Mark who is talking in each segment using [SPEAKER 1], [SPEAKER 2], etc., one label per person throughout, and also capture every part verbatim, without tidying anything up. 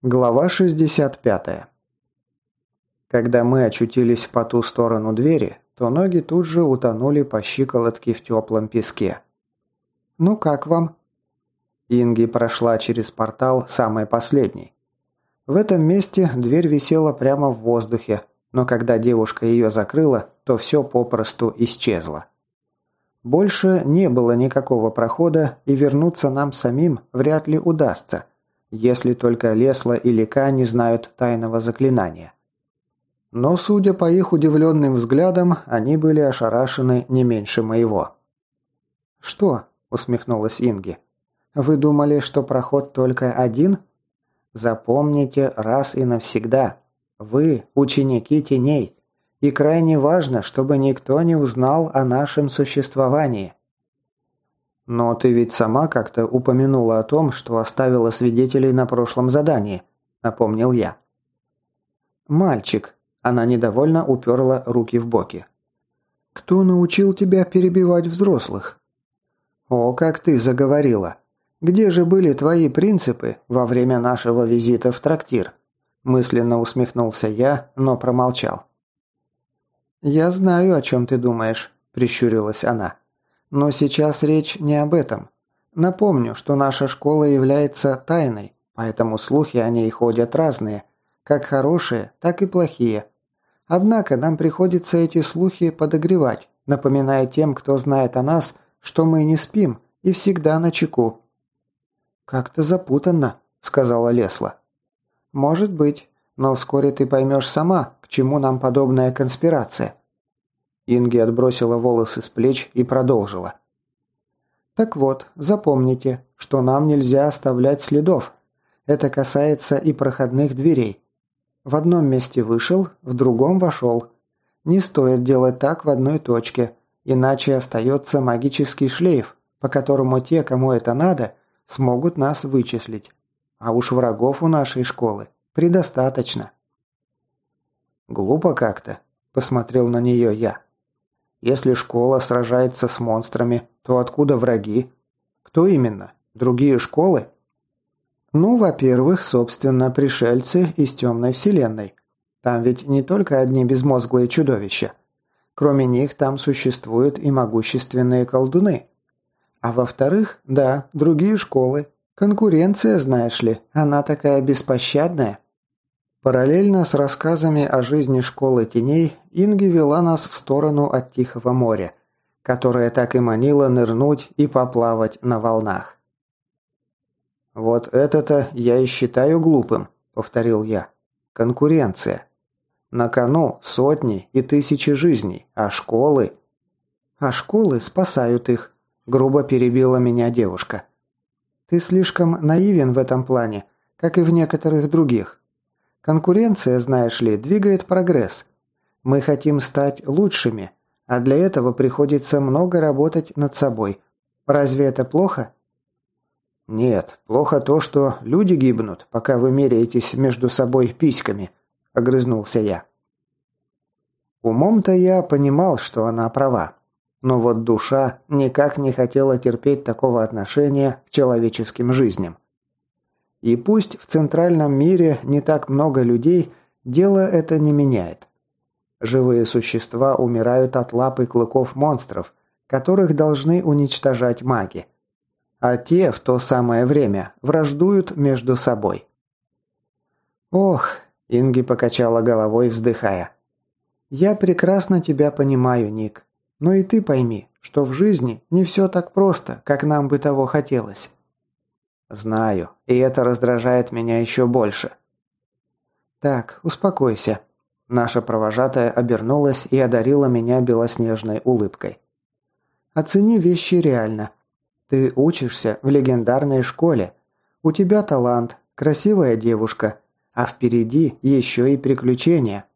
[SPEAKER 1] Глава шестьдесят пятая. Когда мы очутились по ту сторону двери, то ноги тут же утонули по щиколотке в теплом песке. «Ну как вам?» Инги прошла через портал самой последней. В этом месте дверь висела прямо в воздухе, но когда девушка ее закрыла, то все попросту исчезло. Больше не было никакого прохода, и вернуться нам самим вряд ли удастся, если только Лесла и Лика не знают тайного заклинания. Но, судя по их удивленным взглядам, они были ошарашены не меньше моего. «Что?» – усмехнулась Инги. «Вы думали, что проход только один? Запомните раз и навсегда. Вы – ученики теней, и крайне важно, чтобы никто не узнал о нашем существовании». «Но ты ведь сама как-то упомянула о том, что оставила свидетелей на прошлом задании», – напомнил я. «Мальчик», – она недовольно уперла руки в боки. «Кто научил тебя перебивать взрослых?» «О, как ты заговорила! Где же были твои принципы во время нашего визита в трактир?» Мысленно усмехнулся я, но промолчал. «Я знаю, о чем ты думаешь», – прищурилась она. «Но сейчас речь не об этом. Напомню, что наша школа является тайной, поэтому слухи о ней ходят разные, как хорошие, так и плохие. Однако нам приходится эти слухи подогревать, напоминая тем, кто знает о нас, что мы не спим и всегда начеку». «Как-то запутанно», – сказала Лесла. «Может быть, но вскоре ты поймешь сама, к чему нам подобная конспирация». Инги отбросила волосы с плеч и продолжила. «Так вот, запомните, что нам нельзя оставлять следов. Это касается и проходных дверей. В одном месте вышел, в другом вошел. Не стоит делать так в одной точке, иначе остается магический шлейф, по которому те, кому это надо, смогут нас вычислить. А уж врагов у нашей школы предостаточно». «Глупо как-то», – посмотрел на нее я. «Если школа сражается с монстрами, то откуда враги? Кто именно? Другие школы?» «Ну, во-первых, собственно, пришельцы из темной вселенной. Там ведь не только одни безмозглые чудовища. Кроме них там существуют и могущественные колдуны. А во-вторых, да, другие школы. Конкуренция, знаешь ли, она такая беспощадная». Параллельно с рассказами о жизни школы теней, Инги вела нас в сторону от Тихого моря, которое так и манило нырнуть и поплавать на волнах. «Вот это-то я и считаю глупым», — повторил я. «Конкуренция. На кону сотни и тысячи жизней, а школы...» «А школы спасают их», — грубо перебила меня девушка. «Ты слишком наивен в этом плане, как и в некоторых других. Конкуренция, знаешь ли, двигает прогресс. Мы хотим стать лучшими, а для этого приходится много работать над собой. Разве это плохо?» «Нет, плохо то, что люди гибнут, пока вы меряетесь между собой письками», – огрызнулся я. Умом-то я понимал, что она права, но вот душа никак не хотела терпеть такого отношения к человеческим жизням. И пусть в центральном мире не так много людей, дело это не меняет. Живые существа умирают от лап и клыков монстров, которых должны уничтожать маги. А те в то самое время враждуют между собой. «Ох», — Инги покачала головой, вздыхая. «Я прекрасно тебя понимаю, Ник. Но и ты пойми, что в жизни не все так просто, как нам бы того хотелось». «Знаю, и это раздражает меня еще больше». «Так, успокойся». Наша провожатая обернулась и одарила меня белоснежной улыбкой. «Оцени вещи реально. Ты учишься в легендарной школе. У тебя талант, красивая девушка, а впереди еще и приключения».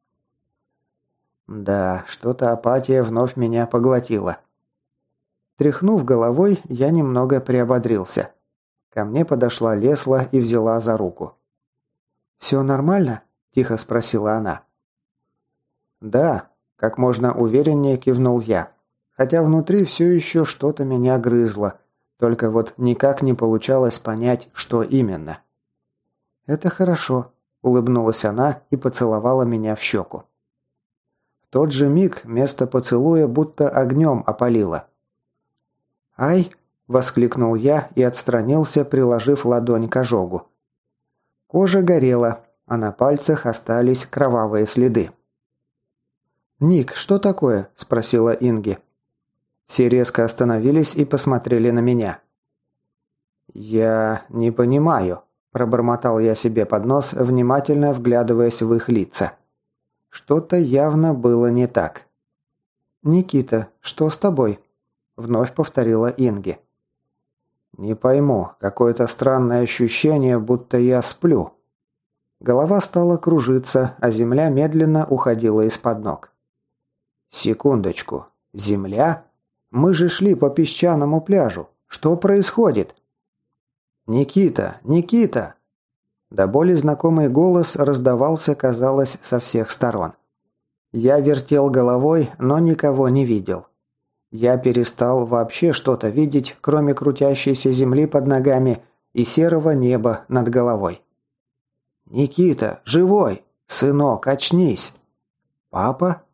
[SPEAKER 1] Да, что-то апатия вновь меня поглотила. Тряхнув головой, я немного приободрился. Ко мне подошла Лесла и взяла за руку. «Все нормально?» – тихо спросила она. «Да», – как можно увереннее кивнул я, хотя внутри все еще что-то меня грызло, только вот никак не получалось понять, что именно. «Это хорошо», – улыбнулась она и поцеловала меня в щеку. В тот же миг место поцелуя будто огнем опалило. «Ай!» – воскликнул я и отстранился, приложив ладонь к ожогу. Кожа горела, а на пальцах остались кровавые следы. «Ник, что такое?» – спросила Инги. Все резко остановились и посмотрели на меня. «Я не понимаю», – пробормотал я себе под нос, внимательно вглядываясь в их лица. Что-то явно было не так. «Никита, что с тобой?» – вновь повторила Инги. «Не пойму, какое-то странное ощущение, будто я сплю». Голова стала кружиться, а земля медленно уходила из-под ног. «Секундочку. Земля? Мы же шли по песчаному пляжу. Что происходит?» «Никита! Никита!» До боли знакомый голос раздавался, казалось, со всех сторон. Я вертел головой, но никого не видел. Я перестал вообще что-то видеть, кроме крутящейся земли под ногами и серого неба над головой. «Никита! Живой! Сынок, очнись!» «Папа?»